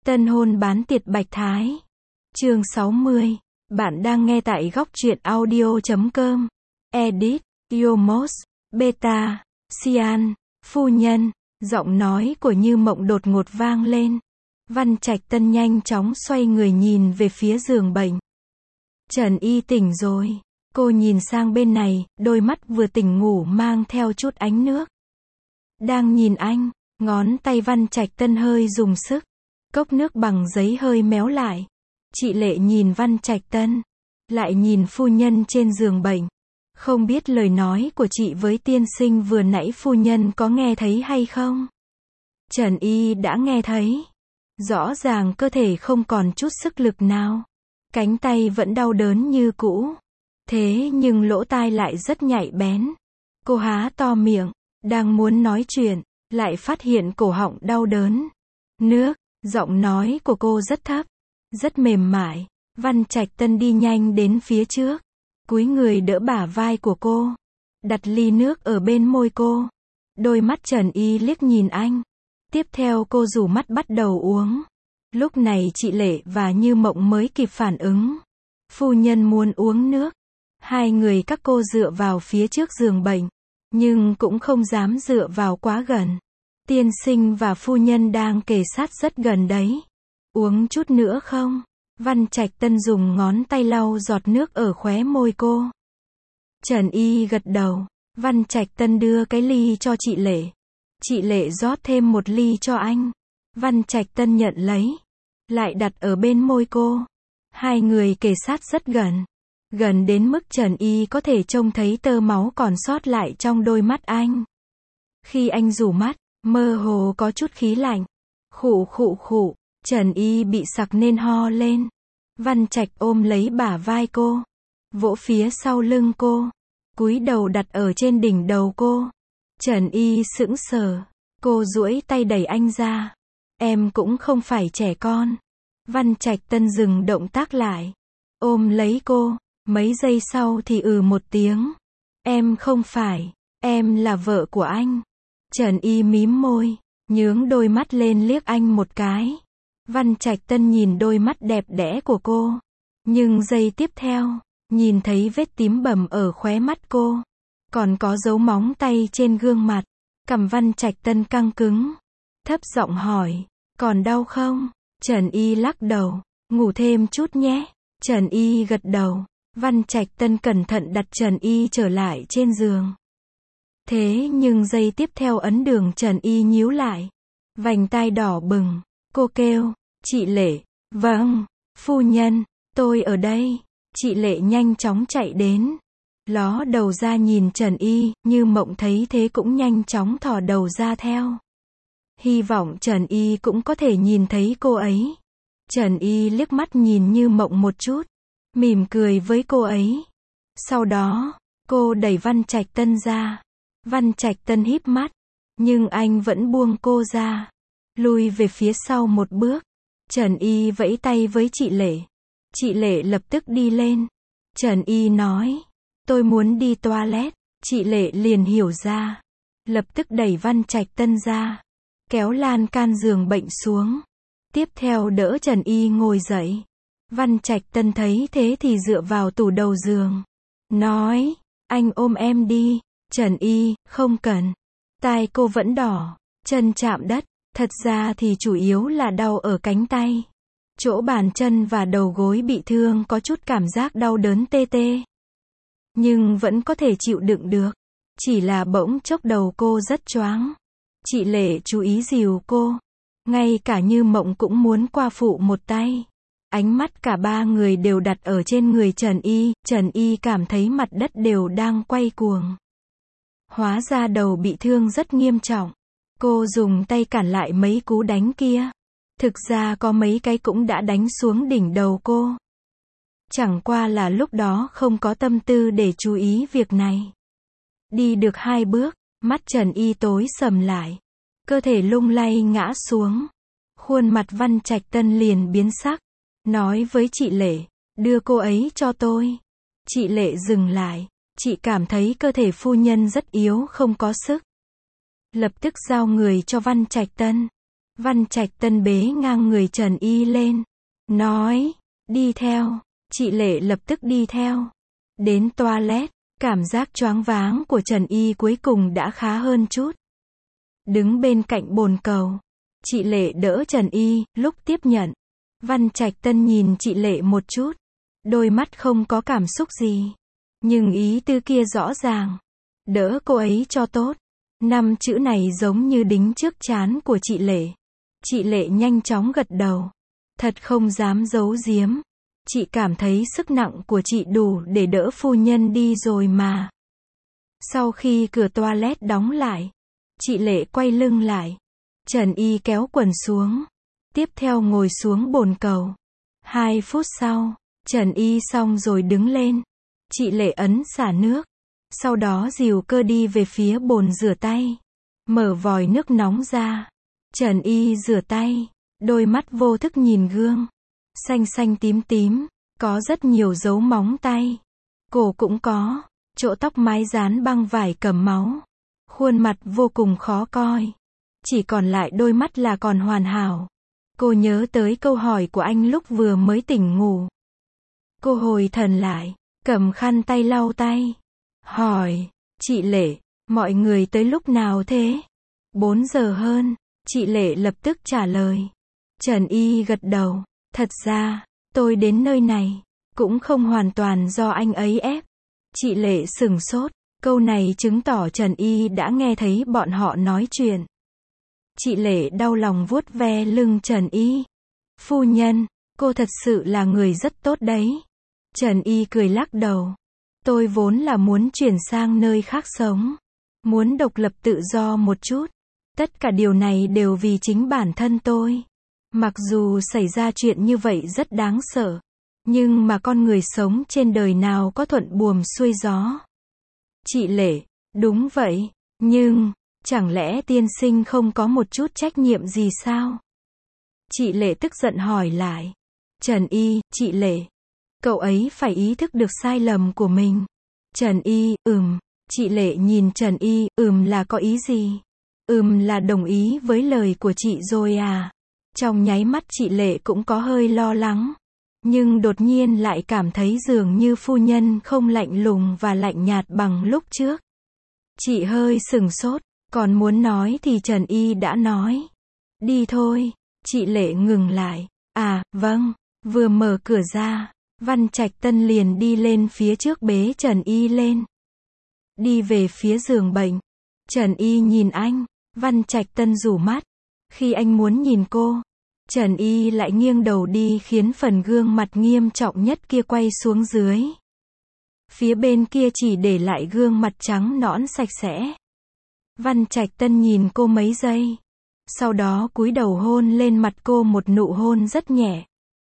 Tân hôn bán tiệt Bạch Thái. Chương 60. Bạn đang nghe tại góc truyện audio.com. Edit, Yomos, Beta, Cyan, phu nhân. Giọng nói của Như Mộng đột ngột vang lên. Văn Trạch Tân nhanh chóng xoay người nhìn về phía giường bệnh. Trần Y tỉnh rồi. Cô nhìn sang bên này, đôi mắt vừa tỉnh ngủ mang theo chút ánh nước. Đang nhìn anh, ngón tay Văn Trạch Tân hơi dùng sức. Cốc nước bằng giấy hơi méo lại. Chị Lệ nhìn Văn Trạch Tân, lại nhìn phu nhân trên giường bệnh. Không biết lời nói của chị với tiên sinh vừa nãy phu nhân có nghe thấy hay không? Trần Y đã nghe thấy. Rõ ràng cơ thể không còn chút sức lực nào. Cánh tay vẫn đau đớn như cũ. Thế nhưng lỗ tai lại rất nhạy bén. Cô há to miệng, đang muốn nói chuyện, lại phát hiện cổ họng đau đớn. Nước, giọng nói của cô rất thấp, rất mềm mại. Văn Trạch Tân đi nhanh đến phía trước, cúi người đỡ bả vai của cô, đặt ly nước ở bên môi cô. Đôi mắt Trần Y liếc nhìn anh. Tiếp theo cô rủ mắt bắt đầu uống. Lúc này chị Lệ và Như Mộng mới kịp phản ứng. Phu nhân muốn uống nước. Hai người các cô dựa vào phía trước giường bệnh, nhưng cũng không dám dựa vào quá gần. Tiên sinh và phu nhân đang kề sát rất gần đấy. Uống chút nữa không? Văn Trạch Tân dùng ngón tay lau giọt nước ở khóe môi cô. Trần Y gật đầu. Văn Trạch Tân đưa cái ly cho chị Lệ. Chị Lệ rót thêm một ly cho anh. Văn Trạch Tân nhận lấy, lại đặt ở bên môi cô. Hai người kề sát rất gần. Gần đến mức Trần Y có thể trông thấy tơ máu còn sót lại trong đôi mắt anh. Khi anh rủ mắt, mơ hồ có chút khí lạnh. Khụ khụ khụ, Trần Y bị sặc nên ho lên. Văn Trạch ôm lấy bả vai cô, vỗ phía sau lưng cô, cúi đầu đặt ở trên đỉnh đầu cô. Trần Y sững sờ, cô duỗi tay đẩy anh ra. Em cũng không phải trẻ con. Văn Trạch Tân dừng động tác lại, ôm lấy cô. Mấy giây sau thì một tiếng. Em không phải, em là vợ của anh. Trần Y mím môi, nhướng đôi mắt lên liếc anh một cái. Văn Trạch Tân nhìn đôi mắt đẹp đẽ của cô. Nhưng giây tiếp theo, nhìn thấy vết tím bầm ở khóe mắt cô. Còn có dấu móng tay trên gương mặt. Cằm Văn Trạch Tân căng cứng. Thấp giọng hỏi, còn đau không? Trần Y lắc đầu, ngủ thêm chút nhé. Trần Y gật đầu. Văn Trạch Tân cẩn thận đặt Trần Y trở lại trên giường. Thế nhưng giây tiếp theo ấn đường Trần Y nhíu lại. Vành tai đỏ bừng. Cô kêu, chị Lệ. Vâng, phu nhân, tôi ở đây. Chị Lệ nhanh chóng chạy đến. Ló đầu ra nhìn Trần Y, Như Mộng thấy thế cũng nhanh chóng thò đầu ra theo. Hy vọng Trần Y cũng có thể nhìn thấy cô ấy. Trần Y liếc mắt nhìn Như Mộng một chút, mỉm cười với cô ấy. Sau đó, cô đẩy Văn Trạch Tân ra. Văn Trạch Tân híp mắt, nhưng anh vẫn buông cô ra, lùi về phía sau một bước. Trần Y vẫy tay với chị Lệ. Chị Lệ lập tức đi lên. Trần Y nói, tôi muốn đi toilet. Chị Lệ liền hiểu ra, lập tức đẩy Văn Trạch Tân ra, kéo lan can giường bệnh xuống. Tiếp theo đỡ Trần Y ngồi dậy. Văn Trạch Tân thấy thế thì dựa vào tủ đầu giường, nói, anh ôm em đi. Trần Y, không cần. Tai cô vẫn đỏ, chân chạm đất. Thật ra thì chủ yếu là đau ở cánh tay. Chỗ bàn chân và đầu gối bị thương có chút cảm giác đau đớn tê tê. Nhưng vẫn có thể chịu đựng được. Chỉ là bỗng chốc đầu cô rất choáng. Chị Lệ chú ý dìu cô. Ngay cả Như Mộng cũng muốn qua phụ một tay. Ánh mắt cả ba người đều đặt ở trên người Trần Y. Trần Y cảm thấy mặt đất đều đang quay cuồng. Hóa ra đầu bị thương rất nghiêm trọng. Cô dùng tay cản lại mấy cú đánh kia. Thực ra có mấy cái cũng đã đánh xuống đỉnh đầu cô. Chẳng qua là lúc đó không có tâm tư để chú ý việc này. Đi được 2 bước, mắt Trần Y tối sầm lại. Cơ thể lung lay ngã xuống. Khuôn mặt Văn Trạch Tân liền biến sắc. Nói với chị Lệ, đưa cô ấy cho tôi. Chị Lệ dừng lại. Chị cảm thấy cơ thể phu nhân rất yếu không có sức. Lập tức giao người cho Văn Trạch Tân. Văn Trạch Tân bế ngang người Trần Y lên. Nói, đi theo. Chị Lệ lập tức đi theo. Đến toilet, cảm giác choáng váng của Trần Y cuối cùng đã khá hơn chút. Đứng bên cạnh bồn cầu, chị Lệ đỡ Trần Y, lúc tiếp nhận. Văn Trạch Tân nhìn chị Lệ một chút. Đôi mắt không có cảm xúc gì. Nhưng ý tư kia rõ ràng. Đỡ cô ấy cho tốt. 5 chữ này giống như đính trước trán của chị Lệ. Chị Lệ nhanh chóng gật đầu. Thật không dám giấu giếm. Chị cảm thấy sức nặng của chị đủ để đỡ phu nhân đi rồi mà. Sau khi cửa toilet đóng lại, chị Lệ quay lưng lại. Trần Y kéo quần xuống. Tiếp theo ngồi xuống bồn cầu. 2 phút sau, Trần Y xong rồi đứng lên. Chị Lệ ấn xả nước. Sau đó dìu Cơ đi về phía bồn rửa tay. Mở vòi nước nóng ra. Trần Y rửa tay. Đôi mắt vô thức nhìn gương. Xanh xanh tím tím. Có rất nhiều dấu móng tay. Cổ cũng có. Chỗ tóc mái dán băng vải cầm máu. Khuôn mặt vô cùng khó coi. Chỉ còn lại đôi mắt là còn hoàn hảo. Cô nhớ tới câu hỏi của anh lúc vừa mới tỉnh ngủ. Cô hồi thần lại. Cầm khăn tay lau tay. Hỏi, chị Lệ, mọi người tới lúc nào thế? 4 giờ hơn, chị Lệ lập tức trả lời. Trần Y gật đầu, thật ra, tôi đến nơi này, cũng không hoàn toàn do anh ấy ép. Chị Lệ sửng sốt, câu này chứng tỏ Trần Y đã nghe thấy bọn họ nói chuyện. Chị Lệ đau lòng vuốt ve lưng Trần Y. Phu nhân, cô thật sự là người rất tốt đấy. Trần Y cười lắc đầu. Tôi vốn là muốn chuyển sang nơi khác sống. Muốn độc lập tự do một chút. Tất cả điều này đều vì chính bản thân tôi. Mặc dù xảy ra chuyện như vậy rất đáng sợ. Nhưng mà con người sống trên đời nào có thuận buồm xuôi gió. Chị Lệ, đúng vậy. Nhưng, chẳng lẽ tiên sinh không có một chút trách nhiệm gì sao? Chị Lệ tức giận hỏi lại. Trần Y, chị Lệ. Cậu ấy phải ý thức được sai lầm của mình. Trần Y, Chị Lệ nhìn Trần Y, là có ý gì? Là đồng ý với lời của chị rồi à? Trong nháy mắt chị Lệ cũng có hơi lo lắng. Nhưng đột nhiên lại cảm thấy dường như phu nhân không lạnh lùng và lạnh nhạt bằng lúc trước. Chị hơi sửng sốt, còn muốn nói thì Trần Y đã nói. Đi thôi. Chị Lệ ngừng lại. À, vâng. Vừa mở cửa ra, Văn Trạch Tân liền đi lên phía trước bế Trần Y lên. Đi về phía giường bệnh. Trần Y nhìn anh. Văn Trạch Tân rủ mắt. Khi anh muốn nhìn cô, Trần Y lại nghiêng đầu đi khiến phần gương mặt nghiêm trọng nhất kia quay xuống dưới. Phía bên kia chỉ để lại gương mặt trắng nõn sạch sẽ. Văn Trạch Tân nhìn cô mấy giây. Sau đó cúi đầu hôn lên mặt cô một nụ hôn rất nhẹ.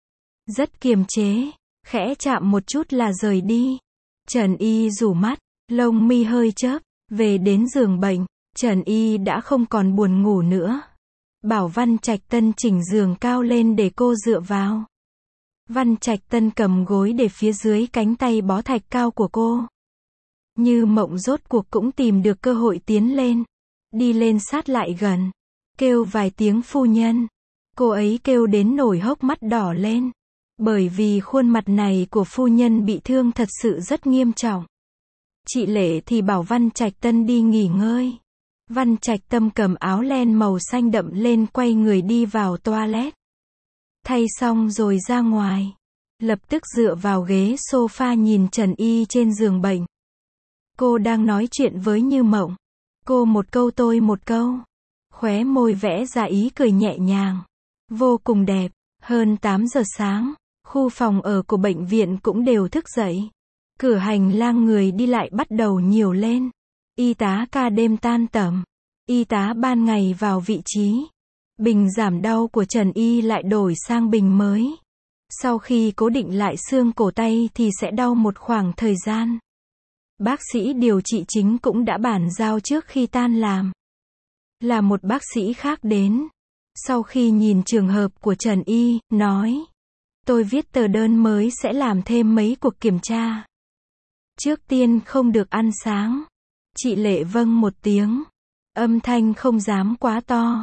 Rất kiềm chế. Khẽ chạm một chút là rời đi. Trần Y rủ mắt. Lông mi hơi chớp. Về đến giường bệnh. Trần Y đã không còn buồn ngủ nữa. Bảo Văn Trạch Tân chỉnh giường cao lên để cô dựa vào. Văn Trạch Tân cầm gối để phía dưới cánh tay bó thạch cao của cô. Như mộng rốt cuộc cũng tìm được cơ hội tiến lên. Đi lên sát lại gần. Kêu vài tiếng phu nhân. Cô ấy kêu đến nổi hốc mắt đỏ lên. Bởi vì khuôn mặt này của phu nhân bị thương thật sự rất nghiêm trọng. Chị Lệ thì bảo Văn Trạch Tân đi nghỉ ngơi. Văn Trạch Tâm cầm áo len màu xanh đậm lên quay người đi vào toilet. Thay xong rồi ra ngoài. Lập tức dựa vào ghế sofa nhìn Trần Y trên giường bệnh. Cô đang nói chuyện với Như Mộng. Cô một câu tôi một câu. Khóe môi vẽ ra ý cười nhẹ nhàng. Vô cùng đẹp. Hơn 8 giờ sáng, khu phòng ở của bệnh viện cũng đều thức dậy. Cửa hành lang người đi lại bắt đầu nhiều lên. Y tá ca đêm tan tầm. Y tá ban ngày vào vị trí. Bình giảm đau của Trần Y lại đổi sang bình mới. Sau khi cố định lại xương cổ tay thì sẽ đau một khoảng thời gian. Bác sĩ điều trị chính cũng đã bàn giao trước khi tan làm. Là một bác sĩ khác đến. Sau khi nhìn trường hợp của Trần Y, nói. Tôi viết tờ đơn mới sẽ làm thêm mấy cuộc kiểm tra. Trước tiên không được ăn sáng. Chị Lệ vâng một tiếng. Âm thanh không dám quá to.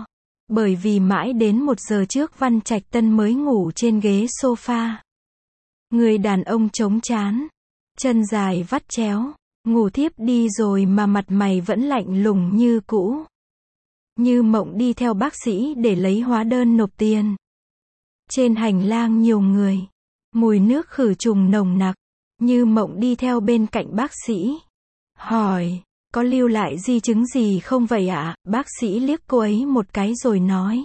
Bởi vì mãi đến 1 giờ trước Văn Trạch Tân mới ngủ trên ghế sofa. Người đàn ông chống trán, chân dài vắt chéo, ngủ thiếp đi rồi mà mặt mày vẫn lạnh lùng như cũ. Như Mộng đi theo bác sĩ để lấy hóa đơn nộp tiền. Trên hành lang nhiều người, mùi nước khử trùng nồng nặc. Như Mộng đi theo bên cạnh bác sĩ, hỏi, có lưu lại di chứng gì không vậy ạ? Bác sĩ liếc cô ấy một cái rồi nói,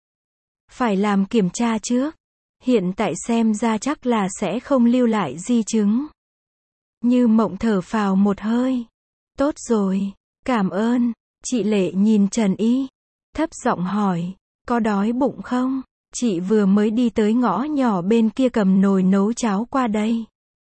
phải làm kiểm tra trước, hiện tại xem ra chắc là sẽ không lưu lại di chứng. Như Mộng thở phào một hơi, tốt rồi, cảm ơn. Chị Lệ nhìn Trần Y, thấp giọng hỏi, có đói bụng không? Chị vừa mới đi tới ngõ nhỏ bên kia cầm nồi nấu cháo qua đây.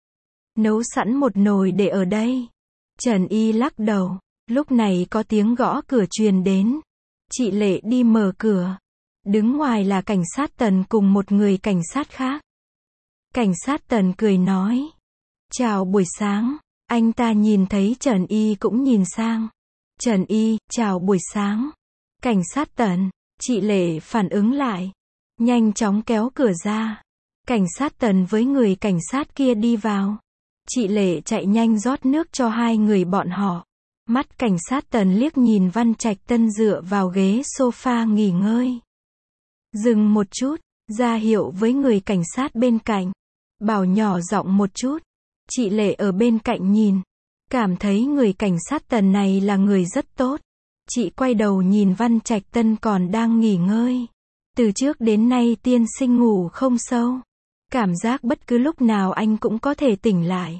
Nấu sẵn một nồi để ở đây. Trần Y lắc đầu. Lúc này có tiếng gõ cửa truyền đến. Chị Lệ đi mở cửa. Đứng ngoài là cảnh sát Tần cùng một người cảnh sát khác. Cảnh sát Tần cười nói, chào buổi sáng. Anh ta nhìn thấy Trần Y cũng nhìn sang. Trần Y, chào buổi sáng. Cảnh sát Tần. Chị Lệ phản ứng lại, nhanh chóng kéo cửa ra. Cảnh sát Tần với người cảnh sát kia đi vào. Chị Lệ chạy nhanh rót nước cho hai người bọn họ. Mắt cảnh sát Tần liếc nhìn Văn Trạch Tân dựa vào ghế sofa nghỉ ngơi. Dừng một chút, ra hiệu với người cảnh sát bên cạnh. Bảo nhỏ giọng một chút. Chị Lệ ở bên cạnh nhìn, cảm thấy người cảnh sát Tần này là người rất tốt. Chị quay đầu nhìn Văn Trạch Tân còn đang nghỉ ngơi. Từ trước đến nay tiên sinh ngủ không sâu. Cảm giác bất cứ lúc nào anh cũng có thể tỉnh lại.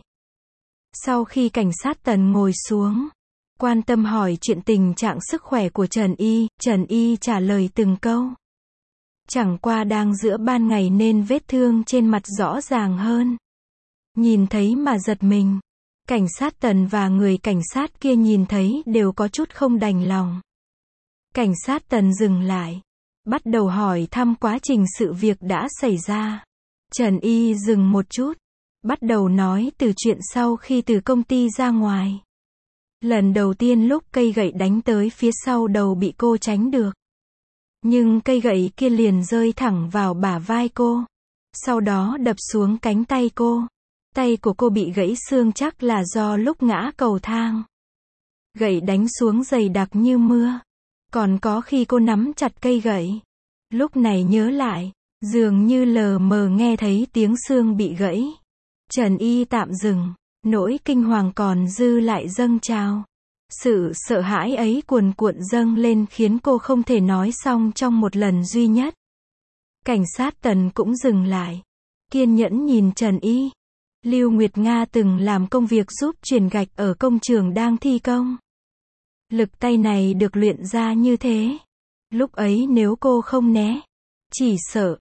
Sau khi cảnh sát Tần ngồi xuống, quan tâm hỏi chuyện tình trạng sức khỏe của Trần Y trả lời từng câu. Chẳng qua đang giữa ban ngày nên vết thương trên mặt rõ ràng hơn. Nhìn thấy mà giật mình. Cảnh sát Tần và người cảnh sát kia nhìn thấy đều có chút không đành lòng. Cảnh sát Tần dừng lại, bắt đầu hỏi thăm quá trình sự việc đã xảy ra. Trần Y dừng một chút, bắt đầu nói từ chuyện sau khi từ công ty ra ngoài. Lần đầu tiên lúc cây gậy đánh tới phía sau đầu bị cô tránh được. Nhưng cây gậy kia liền rơi thẳng vào bả vai cô. Sau đó đập xuống cánh tay cô. Tay của cô bị gãy xương chắc là do lúc ngã cầu thang. Gậy đánh xuống dày đặc như mưa. Còn có khi cô nắm chặt cây gậy. Lúc này nhớ lại, dường như lờ mờ nghe thấy tiếng xương bị gãy. Trần Y tạm dừng, nỗi kinh hoàng còn dư lại dâng trào. Sự sợ hãi ấy cuồn cuộn dâng lên khiến cô không thể nói xong trong một lần duy nhất. Cảnh sát Tần cũng dừng lại, kiên nhẫn nhìn Trần Y. Lưu Nguyệt Nga từng làm công việc giúp chuyển gạch ở công trường đang thi công. Lực tay này được luyện ra như thế. Lúc ấy nếu cô không né, chỉ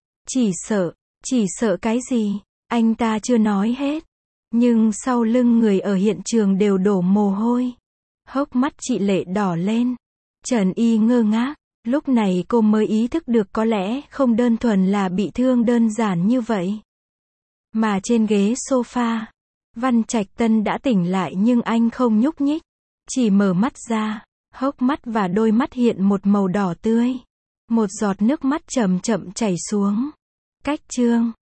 sợ cái gì, anh ta chưa nói hết. Nhưng sau lưng người ở hiện trường đều đổ mồ hôi. Hốc mắt chị Lệ đỏ lên. Trần Y ngơ ngác, lúc này cô mới ý thức được có lẽ không đơn thuần là bị thương đơn giản như vậy. Mà trên ghế sofa, Văn Trạch Tân đã tỉnh lại nhưng anh không nhúc nhích. Chỉ mở mắt ra, hốc mắt và đôi mắt hiện một màu đỏ tươi. Một giọt nước mắt chậm chậm chảy xuống. Cách chương